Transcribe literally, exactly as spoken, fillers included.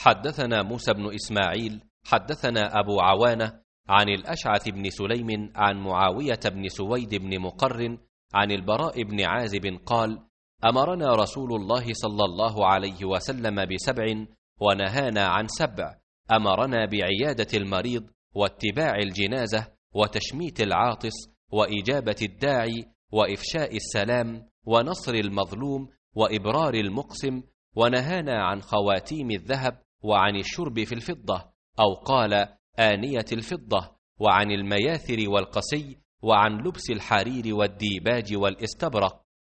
حدثنا موسى بن إسماعيل حدثنا أبو عوانة عن الأشعث بن سليم عن معاوية بن سويد بن مقرن عن البراء بن عازب قال: أمرنا رسول الله صلى الله عليه وسلم بسبع ونهانا عن سبع. أمرنا بعيادة المريض واتباع الجنازة وتشميت العاطس وإجابة الداعي وإفشاء السلام ونصر المظلوم وإبرار المقسم، ونهانا عن خواتيم الذهب وعن الشرب في الفضة، أو قال آنية الفضة، وعن المياثر والقسي، وعن لبس الحرير والديباج والاستبرق،